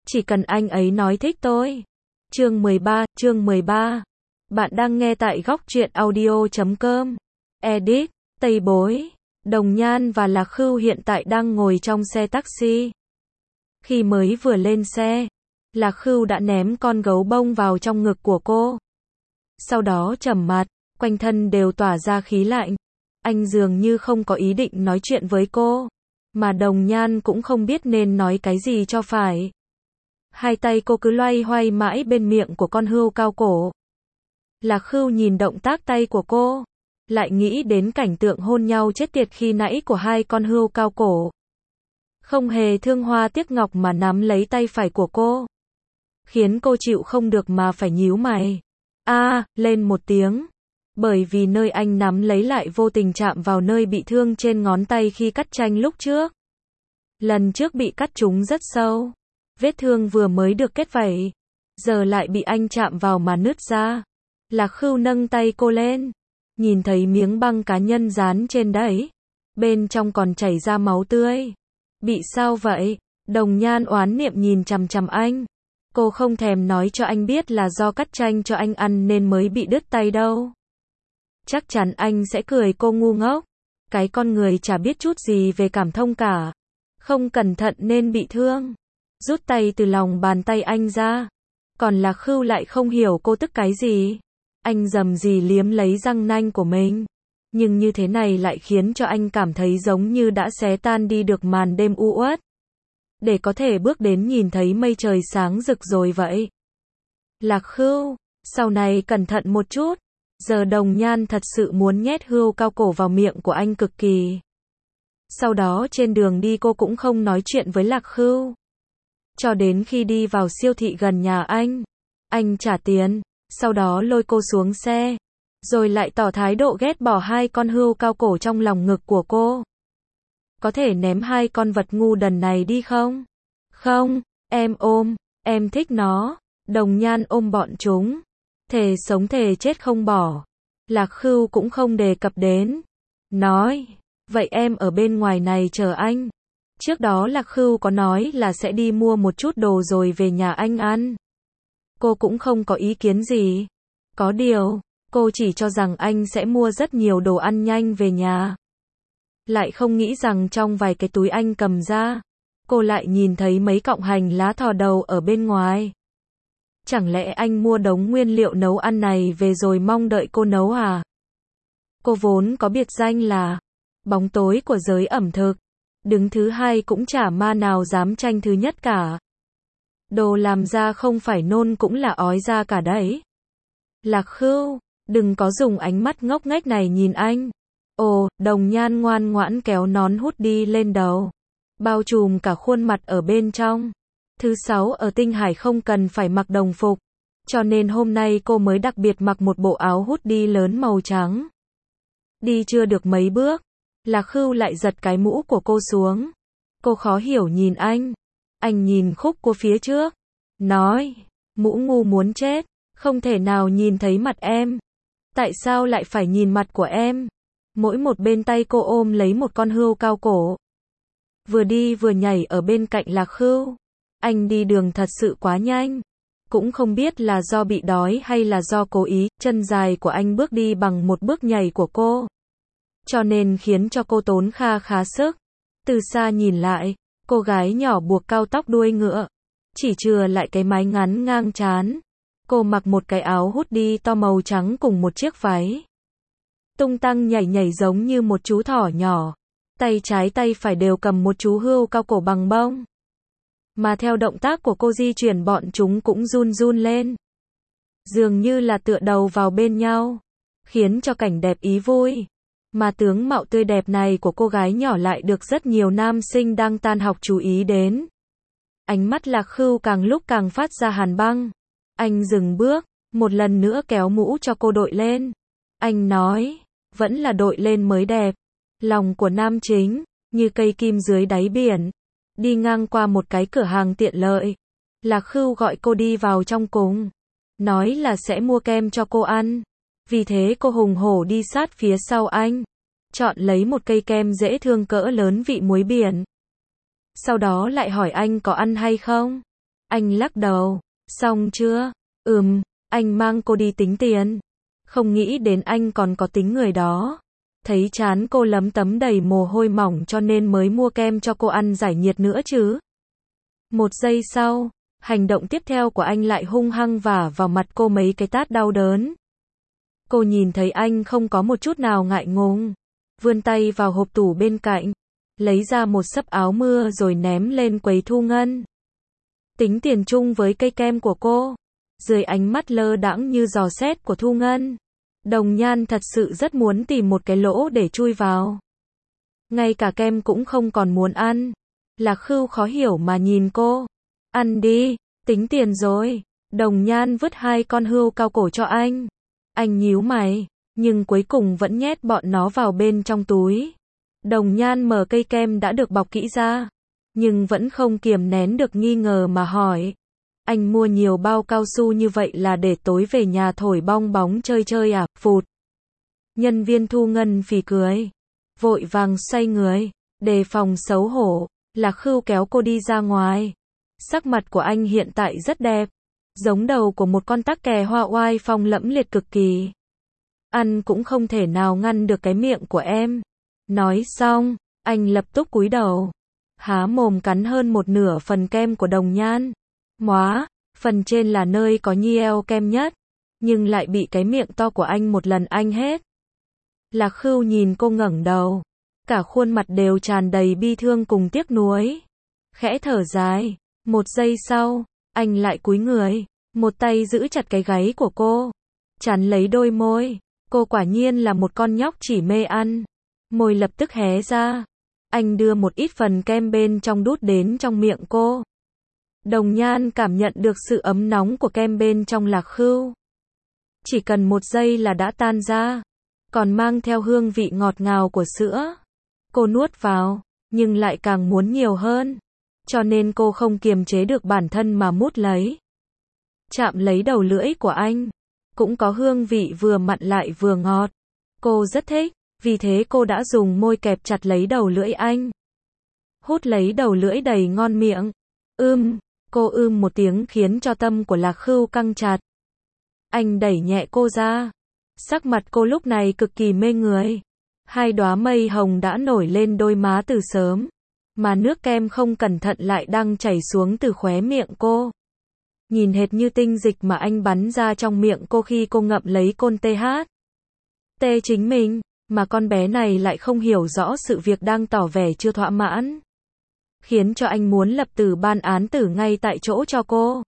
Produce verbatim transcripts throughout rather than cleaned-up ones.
chỉ cần anh ấy nói thích tôi. Chương mười ba, chương mười ba. Bạn đang nghe tại góc truyện audio chấm com. Edit, Tây Bối, Đồng Nhan và Lạc Khưu hiện tại đang ngồi trong xe taxi. Khi mới vừa lên xe, Lạc Khưu đã ném con gấu bông vào trong ngực của cô. Sau đó trầm mặt, quanh thân đều tỏa ra khí lạnh. Anh dường như không có ý định nói chuyện với cô, mà Đồng Nhan cũng không biết nên nói cái gì cho phải. Hai tay cô cứ loay hoay mãi bên miệng của con hươu cao cổ. Lạc Khưu nhìn động tác tay của cô, lại nghĩ đến cảnh tượng hôn nhau chết tiệt khi nãy của hai con hươu cao cổ. Không hề thương hoa tiếc ngọc mà nắm lấy tay phải của cô, khiến cô chịu không được mà phải nhíu mày. A, à, lên một tiếng. Bởi vì nơi anh nắm lấy lại vô tình chạm vào nơi bị thương trên ngón tay khi cắt tranh lúc trước. Lần trước bị cắt trúng rất sâu. Vết thương vừa mới được kết vảy, giờ lại bị anh chạm vào mà nứt ra. Lạc Khưu nâng tay cô lên, nhìn thấy miếng băng cá nhân dán trên đấy, bên trong còn chảy ra máu tươi. Bị sao vậy? Đồng Nhan oán niệm nhìn chằm chằm anh. Cô không thèm nói cho anh biết là do cắt tranh cho anh ăn nên mới bị đứt tay đâu. Chắc chắn anh sẽ cười cô ngu ngốc. Cái con người chả biết chút gì về cảm thông cả. Không cẩn thận nên bị thương. Rút tay từ lòng bàn tay anh ra. Còn Lạc Khưu lại không hiểu cô tức cái gì. Anh rầm rì liếm lấy răng nanh của mình. Nhưng như thế này lại khiến cho anh cảm thấy giống như đã xé tan đi được màn đêm u uất, để có thể bước đến nhìn thấy mây trời sáng rực rồi vậy. Lạc Khưu, sau này cẩn thận một chút. Giờ Đồng Nhan thật sự muốn nhét hươu cao cổ vào miệng của anh cực kỳ. Sau đó trên đường đi cô cũng không nói chuyện với Lạc Khưu. Cho đến khi đi vào siêu thị gần nhà anh. Anh trả tiền, sau đó lôi cô xuống xe. Rồi lại tỏ thái độ ghét bỏ hai con hươu cao cổ trong lòng ngực của cô. Có thể ném hai con vật ngu đần này đi không? Không, em ôm, em thích nó. Đồng Nhan ôm bọn chúng. Thề sống thề chết không bỏ. Lạc Khưu cũng không đề cập đến. Nói, vậy em ở bên ngoài này chờ anh. Trước đó Lạc Khưu có nói là sẽ đi mua một chút đồ rồi về nhà anh ăn. Cô cũng không có ý kiến gì. Có điều, cô chỉ cho rằng anh sẽ mua rất nhiều đồ ăn nhanh về nhà. Lại không nghĩ rằng trong vài cái túi anh cầm ra, cô lại nhìn thấy mấy cọng hành lá thò đầu ở bên ngoài. Chẳng lẽ anh mua đống nguyên liệu nấu ăn này về rồi mong đợi cô nấu à? Cô vốn có biệt danh là bóng tối của giới ẩm thực. Đứng thứ hai cũng chả ma nào dám tranh thứ nhất cả. Đồ làm ra không phải nôn cũng là ói ra cả đấy. Lạc Khưu, đừng có dùng ánh mắt ngốc nghếch này nhìn anh. Ồ, Đồng Nhan ngoan ngoãn kéo nón hút đi lên đầu, bao trùm cả khuôn mặt ở bên trong. Thứ sáu ở Tinh Hải không cần phải mặc đồng phục, cho nên hôm nay cô mới đặc biệt mặc một bộ áo hút đi lớn màu trắng. Đi chưa được mấy bước, Lạc Khưu lại giật cái mũ của cô xuống. Cô khó hiểu nhìn anh. Anh nhìn khúc của phía trước, nói, mũ ngu muốn chết, không thể nào nhìn thấy mặt em. Tại sao lại phải nhìn mặt của em? Mỗi một bên tay cô ôm lấy một con hươu cao cổ. Vừa đi vừa nhảy ở bên cạnh Lạc Khưu. Anh đi đường thật sự quá nhanh. Cũng không biết là do bị đói hay là do cố ý, chân dài của anh bước đi bằng một bước nhảy của cô. Cho nên khiến cho cô tốn kha khá sức. Từ xa nhìn lại, cô gái nhỏ buộc cao tóc đuôi ngựa, chỉ chừa lại cái mái ngắn ngang trán. Cô mặc một cái áo hút đi to màu trắng cùng một chiếc váy. Tung tăng nhảy nhảy giống như một chú thỏ nhỏ. Tay trái tay phải đều cầm một chú hươu cao cổ bằng bông. Mà theo động tác của cô di chuyển bọn chúng cũng run run lên. Dường như là tựa đầu vào bên nhau. Khiến cho cảnh đẹp ý vui. Mà tướng mạo tươi đẹp này của cô gái nhỏ lại được rất nhiều nam sinh đang tan học chú ý đến. Ánh mắt Lạc Khưu càng lúc càng phát ra hàn băng. Anh dừng bước, một lần nữa kéo mũ cho cô đội lên. Anh nói, vẫn là đội lên mới đẹp. Lòng của nam chính, như cây kim dưới đáy biển. Đi ngang qua một cái cửa hàng tiện lợi. Lạc Khưu gọi cô đi vào trong cùng. Nói là sẽ mua kem cho cô ăn. Vì thế cô hùng hổ đi sát phía sau anh. Chọn lấy một cây kem dễ thương cỡ lớn vị muối biển. Sau đó lại hỏi anh có ăn hay không. Anh lắc đầu. Xong chưa? Ừm, anh mang cô đi tính tiền. Không nghĩ đến anh còn có tính người đó. Thấy trán cô lấm tấm đầy mồ hôi mỏng cho nên mới mua kem cho cô ăn giải nhiệt nữa chứ. Một giây sau, hành động tiếp theo của anh lại hung hăng vả vào mặt cô mấy cái tát đau đớn. Cô nhìn thấy anh không có một chút nào ngại ngùng, vươn tay vào hộp tủ bên cạnh, lấy ra một xấp áo mưa rồi ném lên quầy thu ngân. Tính tiền chung với cây kem của cô. Dưới ánh mắt lơ đãng như dò xét của Thu Ngân, Đồng Nhan thật sự rất muốn tìm một cái lỗ để chui vào. Ngay cả kem cũng không còn muốn ăn. Lạc Khưu khó hiểu mà nhìn cô. Ăn đi, tính tiền rồi. Đồng Nhan vứt hai con hươu cao cổ cho anh. Anh nhíu mày, nhưng cuối cùng vẫn nhét bọn nó vào bên trong túi. Đồng Nhan mở cây kem đã được bọc kỹ ra, nhưng vẫn không kiềm nén được nghi ngờ mà hỏi. Anh mua nhiều bao cao su như vậy là để tối về nhà thổi bong bóng chơi chơi à? Phụt. Nhân viên Thu Ngân phì cười, vội vàng xoay người, đề phòng xấu hổ. Lạc Khưu kéo cô đi ra ngoài. Sắc mặt của anh hiện tại rất đẹp, giống đầu của một con tắc kè hoa oai phong lẫm liệt cực kỳ. Ăn cũng không thể nào ngăn được cái miệng của em. Nói xong, anh lập tức cúi đầu, há mồm cắn hơn một nửa phần kem của Đồng Nhan. Móa, phần trên là nơi có nhi eo kem nhất, nhưng lại bị cái miệng to của anh một lần anh hết. Lạc Khưu nhìn cô ngẩng đầu, cả khuôn mặt đều tràn đầy bi thương cùng tiếc nuối. Khẽ thở dài, một giây sau, anh lại cúi người, một tay giữ chặt cái gáy của cô, chắn lấy đôi môi. Cô quả nhiên là một con nhóc chỉ mê ăn. Môi lập tức hé ra. Anh đưa một ít phần kem bên trong đút đến trong miệng cô. Đồng Nhan cảm nhận được sự ấm nóng của kem bên trong Lạc Khưu. Chỉ cần một giây là đã tan ra, còn mang theo hương vị ngọt ngào của sữa. Cô nuốt vào, nhưng lại càng muốn nhiều hơn, cho nên cô không kiềm chế được bản thân mà mút lấy. Chạm lấy đầu lưỡi của anh, cũng có hương vị vừa mặn lại vừa ngọt. Cô rất thích, vì thế cô đã dùng môi kẹp chặt lấy đầu lưỡi anh. Hút lấy đầu lưỡi đầy ngon miệng. Ưm, cô ưm một tiếng khiến cho tâm của Lạc Khưu căng chặt. Anh đẩy nhẹ cô ra. Sắc mặt cô lúc này cực kỳ mê người. Hai đóa mây hồng đã nổi lên đôi má từ sớm, mà nước kem không cẩn thận lại đang chảy xuống từ khóe miệng cô. Nhìn hệt như tinh dịch mà anh bắn ra trong miệng cô khi cô ngậm lấy côn tê hát. Tê chính mình, mà con bé này lại không hiểu rõ sự việc đang tỏ vẻ chưa thỏa mãn. Khiến cho anh muốn lập tử ban án tử ngay tại chỗ cho cô.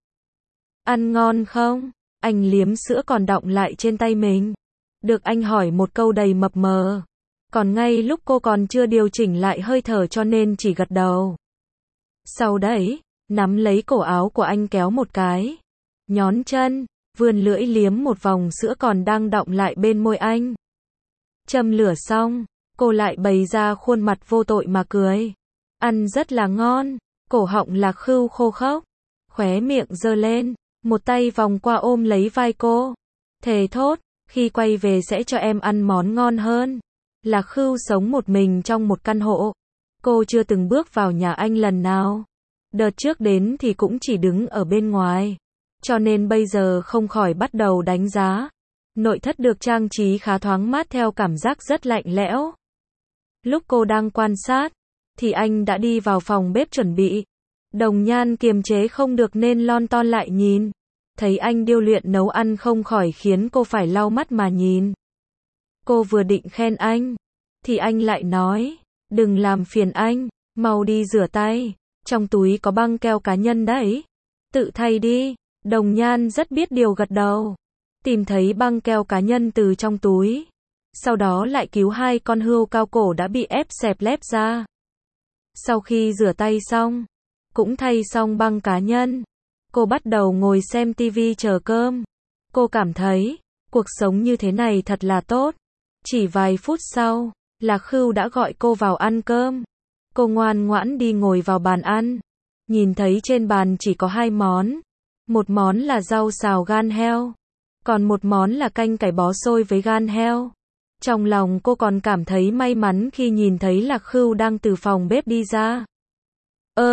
Ăn ngon không? Anh liếm sữa còn đọng lại trên tay mình. Được anh hỏi một câu đầy mập mờ. Còn ngay lúc cô còn chưa điều chỉnh lại hơi thở cho nên chỉ gật đầu. Sau đấy, nắm lấy cổ áo của anh kéo một cái. Nhón chân, vươn lưỡi liếm một vòng sữa còn đang đọng lại bên môi anh. Châm lửa xong, cô lại bày ra khuôn mặt vô tội mà cười. Ăn rất là ngon. Cổ họng Lạc Khưu khô khốc, khóe miệng giơ lên, một tay vòng qua ôm lấy vai cô. Thề thốt, khi quay về sẽ cho em ăn món ngon hơn. Lạc Khưu sống một mình trong một căn hộ. Cô chưa từng bước vào nhà anh lần nào. Đợt trước đến thì cũng chỉ đứng ở bên ngoài. Cho nên bây giờ không khỏi bắt đầu đánh giá. Nội thất được trang trí khá thoáng mát theo cảm giác rất lạnh lẽo. Lúc cô đang quan sát, thì anh đã đi vào phòng bếp chuẩn bị. Đồng Nhan kiềm chế không được nên lon ton lại nhìn. Thấy anh điêu luyện nấu ăn không khỏi khiến cô phải lau mắt mà nhìn. Cô vừa định khen anh, thì anh lại nói, đừng làm phiền anh, mau đi rửa tay, trong túi có băng keo cá nhân đấy. Tự thay đi. Đồng Nhan rất biết điều gật đầu. Tìm thấy băng keo cá nhân từ trong túi. Sau đó lại cứu hai con hươu cao cổ đã bị ép xẹp lép ra. Sau khi rửa tay xong, cũng thay xong băng cá nhân, cô bắt đầu ngồi xem tivi chờ cơm. Cô cảm thấy, cuộc sống như thế này thật là tốt. Chỉ vài phút sau, Lạc Khưu đã gọi cô vào ăn cơm. Cô ngoan ngoãn đi ngồi vào bàn ăn. Nhìn thấy trên bàn chỉ có hai món. Một món là rau xào gan heo, còn một món là canh cải bó xôi với gan heo. Trong lòng cô còn cảm thấy may mắn khi nhìn thấy Lạc Khưu đang từ phòng bếp đi ra. Ơ,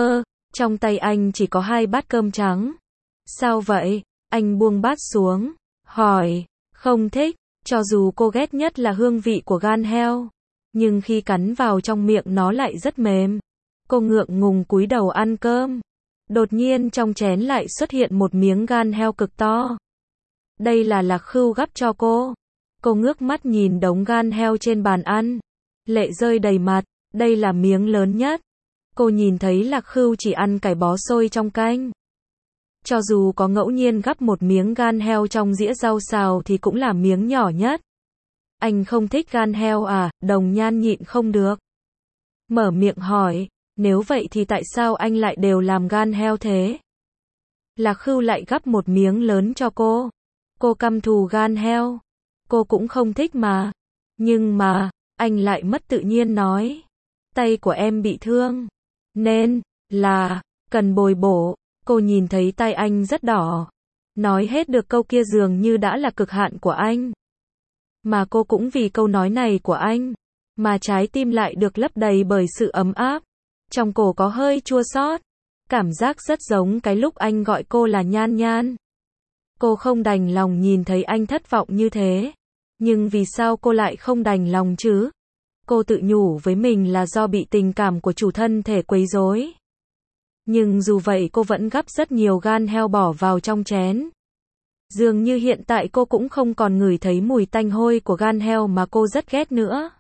Trong tay anh chỉ có hai bát cơm trắng. Sao vậy? Anh buông bát xuống, hỏi. Không thích, cho dù cô ghét nhất là hương vị của gan heo. Nhưng khi cắn vào trong miệng nó lại rất mềm. Cô ngượng ngùng cúi đầu ăn cơm. Đột nhiên trong chén lại xuất hiện một miếng gan heo cực to. Đây là Lạc Khưu gắp cho cô. Cô ngước mắt nhìn đống gan heo trên bàn ăn. Lệ rơi đầy mặt, đây là miếng lớn nhất. Cô nhìn thấy Lạc Khưu chỉ ăn cải bó xôi trong canh. Cho dù có ngẫu nhiên gắp một miếng gan heo trong dĩa rau xào thì cũng là miếng nhỏ nhất. Anh không thích gan heo à? Đồng Nhan nhịn không được. Mở miệng hỏi, nếu vậy thì tại sao anh lại đều làm gan heo thế? Lạc Khưu lại gắp một miếng lớn cho cô. Cô căm thù gan heo. Cô cũng không thích mà. Nhưng mà, anh lại mất tự nhiên nói. Tay của em bị thương. Nên, là, cần bồi bổ. Cô nhìn thấy tay anh rất đỏ. Nói hết được câu kia dường như đã là cực hạn của anh. Mà cô cũng vì câu nói này của anh. Mà trái tim lại được lấp đầy bởi sự ấm áp. Trong cổ có hơi chua xót. Cảm giác rất giống cái lúc anh gọi cô là Nhan Nhan. Cô không đành lòng nhìn thấy anh thất vọng như thế. Nhưng vì sao cô lại không đành lòng chứ? Cô tự nhủ với mình là do bị tình cảm của chủ thân thể quấy rối. Nhưng dù vậy cô vẫn gắp rất nhiều gan heo bỏ vào trong chén. Dường như hiện tại cô cũng không còn ngửi thấy mùi tanh hôi của gan heo mà cô rất ghét nữa.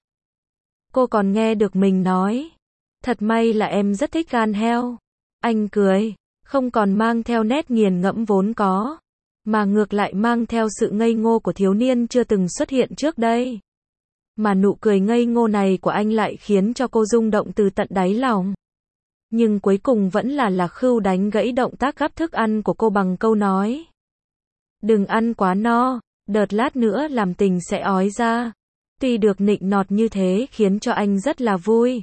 Cô còn nghe được mình nói. Thật may là em rất thích gan heo. Anh cười, không còn mang theo nét nghiền ngẫm vốn có. Mà ngược lại mang theo sự ngây ngô của thiếu niên chưa từng xuất hiện trước đây. Mà nụ cười ngây ngô này của anh lại khiến cho cô rung động từ tận đáy lòng. Nhưng cuối cùng vẫn là Lạc Khưu đánh gãy động tác gắp thức ăn của cô bằng câu nói. Đừng ăn quá no, đợt lát nữa làm tình sẽ ói ra. Tuy được nịnh nọt như thế khiến cho anh rất là vui.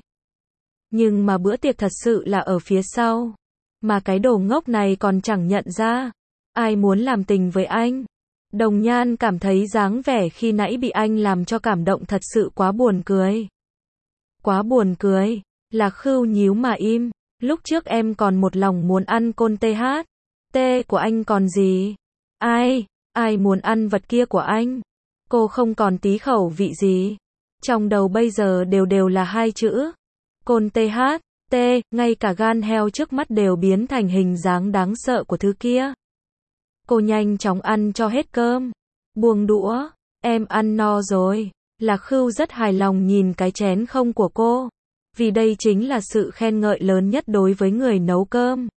Nhưng mà bữa tiệc thật sự là ở phía sau. Mà cái đồ ngốc này còn chẳng nhận ra. Ai muốn làm tình với anh? Đồng Nhan cảm thấy dáng vẻ khi nãy bị anh làm cho cảm động thật sự quá buồn cười. Quá buồn cười. Lạc Khưu nhíu mà im. Lúc trước em còn một lòng muốn ăn côn tê hát. Tê của anh còn gì? Ai? Ai muốn ăn vật kia của anh? Cô không còn tí khẩu vị gì. Trong đầu bây giờ đều đều là hai chữ. Côn tê hát. Tê, ngay cả gan heo trước mắt đều biến thành hình dáng đáng sợ của thứ kia. Cô nhanh chóng ăn cho hết cơm. Buông đũa. Em ăn no rồi. Lạc Khưu rất hài lòng nhìn cái chén không của cô. Vì đây chính là sự khen ngợi lớn nhất đối với người nấu cơm.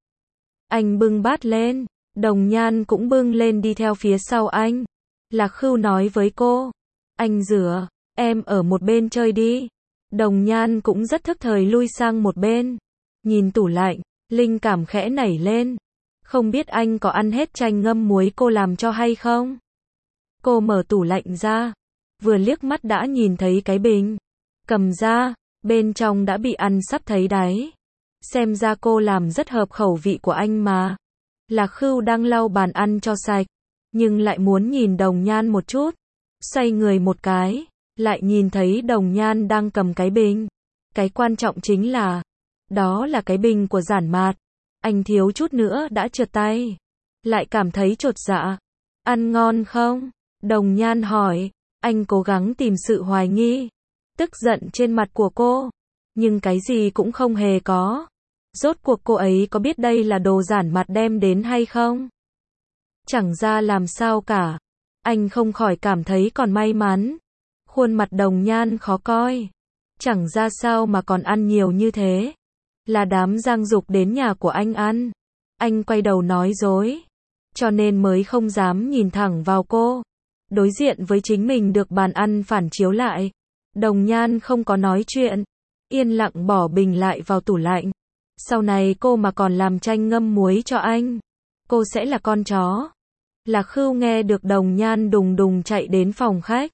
Anh bưng bát lên. Đồng Nhan cũng bưng lên đi theo phía sau anh. Lạc Khưu nói với cô. Anh rửa. Em ở một bên chơi đi. Đồng Nhan cũng rất thức thời lui sang một bên. Nhìn tủ lạnh. Linh cảm khẽ nảy lên. Không biết anh có ăn hết chanh ngâm muối cô làm cho hay không? Cô mở tủ lạnh ra. Vừa liếc mắt đã nhìn thấy cái bình. Cầm ra. Bên trong đã bị ăn sắp thấy đáy. Xem ra cô làm rất hợp khẩu vị của anh mà. Lạc Khưu đang lau bàn ăn cho sạch. Nhưng lại muốn nhìn Đồng Nhan một chút. Xoay người một cái. Lại nhìn thấy Đồng Nhan đang cầm cái bình. Cái quan trọng chính là. Đó là cái bình của Giản Mạt. Anh thiếu chút nữa đã trượt tay. Lại cảm thấy chột dạ. Ăn ngon không? Đồng Nhan hỏi. Anh cố gắng tìm sự hoài nghi. Tức giận trên mặt của cô. Nhưng cái gì cũng không hề có. Rốt cuộc cô ấy có biết đây là đồ Giản Mạt đem đến hay không? Chẳng ra làm sao cả. Anh không khỏi cảm thấy còn may mắn. Khuôn mặt Đồng Nhan khó coi. Chẳng ra sao mà còn ăn nhiều như thế. Là đám Giang Dục đến nhà của anh ăn. Anh quay đầu nói dối. Cho nên mới không dám nhìn thẳng vào cô. Đối diện với chính mình được bàn ăn phản chiếu lại. Đồng Nhan không có nói chuyện. Yên lặng bỏ bình lại vào tủ lạnh. Sau này cô mà còn làm chanh ngâm muối cho anh. Cô sẽ là con chó. Lạc Khưu nghe được Đồng Nhan đùng đùng chạy đến phòng khách.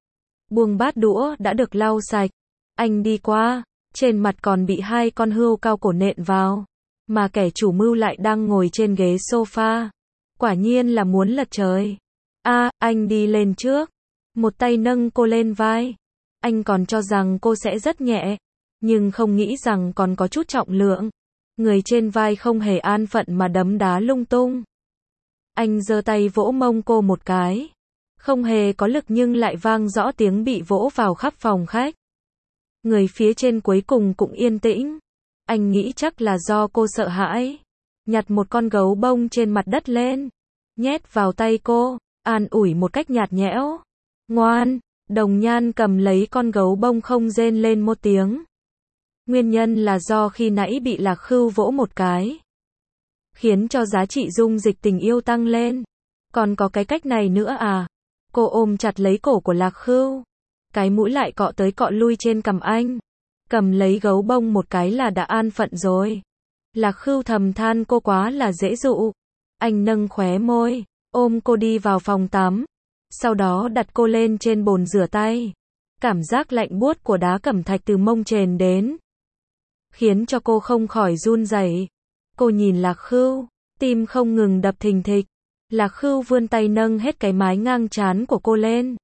Buông bát đũa đã được lau sạch. Anh đi qua. Trên mặt còn bị hai con hươu cao cổ nện vào. Mà kẻ chủ mưu lại đang ngồi trên ghế sofa. Quả nhiên là muốn lật trời. A, anh đi lên trước. Một tay nâng cô lên vai. Anh còn cho rằng cô sẽ rất nhẹ. Nhưng không nghĩ rằng còn có chút trọng lượng. Người trên vai không hề an phận mà đấm đá lung tung. Anh giơ tay vỗ mông cô một cái. Không hề có lực nhưng lại vang rõ tiếng bị vỗ vào khắp phòng khách. Người phía trên cuối cùng cũng yên tĩnh. Anh nghĩ chắc là do cô sợ hãi. Nhặt một con gấu bông trên mặt đất lên. Nhét vào tay cô, an ủi một cách nhạt nhẽo. Ngoan, Đồng Nhan cầm lấy con gấu bông không rên lên một tiếng. Nguyên nhân là do khi nãy bị Lạc Khưu vỗ một cái. Khiến cho giá trị dung dịch tình yêu tăng lên. Còn có cái cách này nữa à? Cô ôm chặt lấy cổ của Lạc Khưu. Cái mũi lại cọ tới cọ lui trên cằm anh. Cầm lấy gấu bông một cái là đã an phận rồi. Lạc Khưu thầm than cô quá là dễ dụ. Anh nâng khóe môi, ôm cô đi vào phòng tắm. Sau đó đặt cô lên trên bồn rửa tay. Cảm giác lạnh buốt của đá cẩm thạch từ mông chèn đến. Khiến cho cô không khỏi run rẩy. Cô nhìn Lạc Khưu, tim không ngừng đập thình thịch. Lạc Khưu vươn tay nâng hết cái mái ngang trán của cô lên.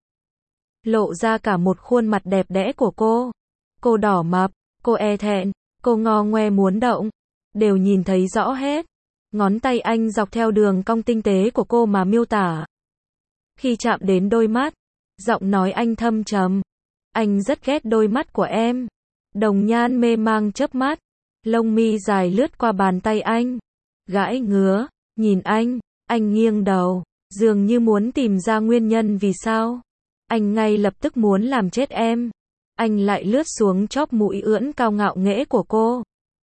Lộ ra cả một khuôn mặt đẹp đẽ của cô. Cô đỏ mập, cô e thẹn, cô ngò ngoe muốn động. Đều nhìn thấy rõ hết. Ngón tay anh dọc theo đường cong tinh tế của cô mà miêu tả. Khi chạm đến đôi mắt, giọng nói anh thâm trầm. Anh rất ghét đôi mắt của em. Đồng Nhan mê mang chớp mắt. Lông mi dài lướt qua bàn tay anh. Gãi ngứa, nhìn anh, anh nghiêng đầu, dường như muốn tìm ra nguyên nhân vì sao. Anh ngay lập tức muốn làm chết em. Anh lại lướt xuống chóp mũi ưỡn cao ngạo nghễ của cô.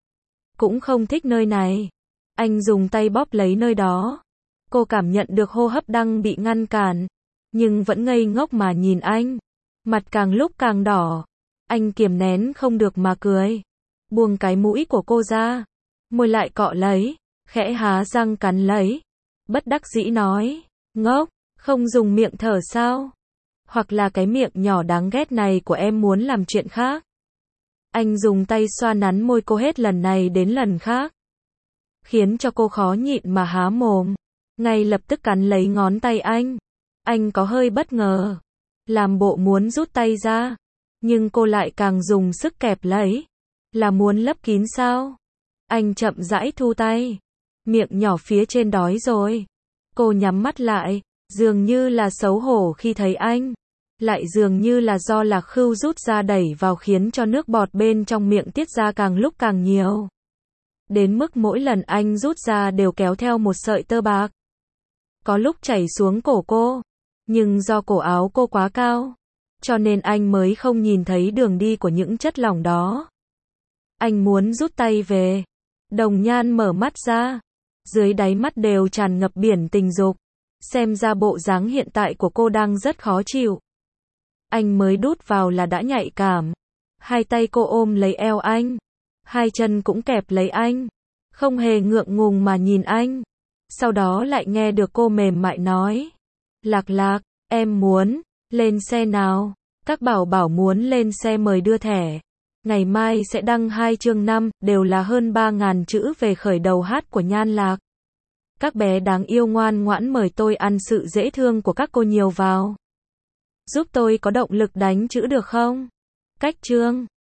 Cũng không thích nơi này. Anh dùng tay bóp lấy nơi đó. Cô cảm nhận được hô hấp đang bị ngăn cản. Nhưng vẫn ngây ngốc mà nhìn anh. Mặt càng lúc càng đỏ. Anh kiềm nén không được mà cười. Buông cái mũi của cô ra. Môi lại cọ lấy. Khẽ há răng cắn lấy. Bất đắc dĩ nói. Ngốc, không dùng miệng thở sao? Hoặc là cái miệng nhỏ đáng ghét này của em muốn làm chuyện khác? Anh dùng tay xoa nắn môi cô hết lần này đến lần khác. Khiến cho cô khó nhịn mà há mồm. Ngay lập tức cắn lấy ngón tay anh. Anh có hơi bất ngờ. Làm bộ muốn rút tay ra. Nhưng cô lại càng dùng sức kẹp lấy. Là muốn lấp kín sao? Anh chậm rãi thu tay. Miệng nhỏ phía trên đói rồi. Cô nhắm mắt lại. Dường như là xấu hổ khi thấy anh. Lại dường như là do Lạc Khưu rút ra đẩy vào khiến cho nước bọt bên trong miệng tiết ra càng lúc càng nhiều. Đến mức mỗi lần anh rút ra đều kéo theo một sợi tơ bạc. Có lúc chảy xuống cổ cô. Nhưng do cổ áo cô quá cao. Cho nên anh mới không nhìn thấy đường đi của những chất lỏng đó. Anh muốn rút tay về. Đồng Nhan mở mắt ra. Dưới đáy mắt đều tràn ngập biển tình dục. Xem ra bộ dáng hiện tại của cô đang rất khó chịu. Anh mới đút vào là đã nhạy cảm. Hai tay cô ôm lấy eo anh. Hai chân cũng kẹp lấy anh. Không hề ngượng ngùng mà nhìn anh. Sau đó lại nghe được cô mềm mại nói. Lạc Lạc, em muốn, lên xe nào. Các bảo bảo muốn lên xe mời đưa thẻ. Ngày mai sẽ đăng hai chương năm, đều là hơn ba ngàn chữ về khởi đầu hát của Nhan Lạc. Các bé đáng yêu ngoan ngoãn mời tôi ăn sự dễ thương của các cô nhiều vào. Giúp tôi có động lực đánh chữ được không? Cách chương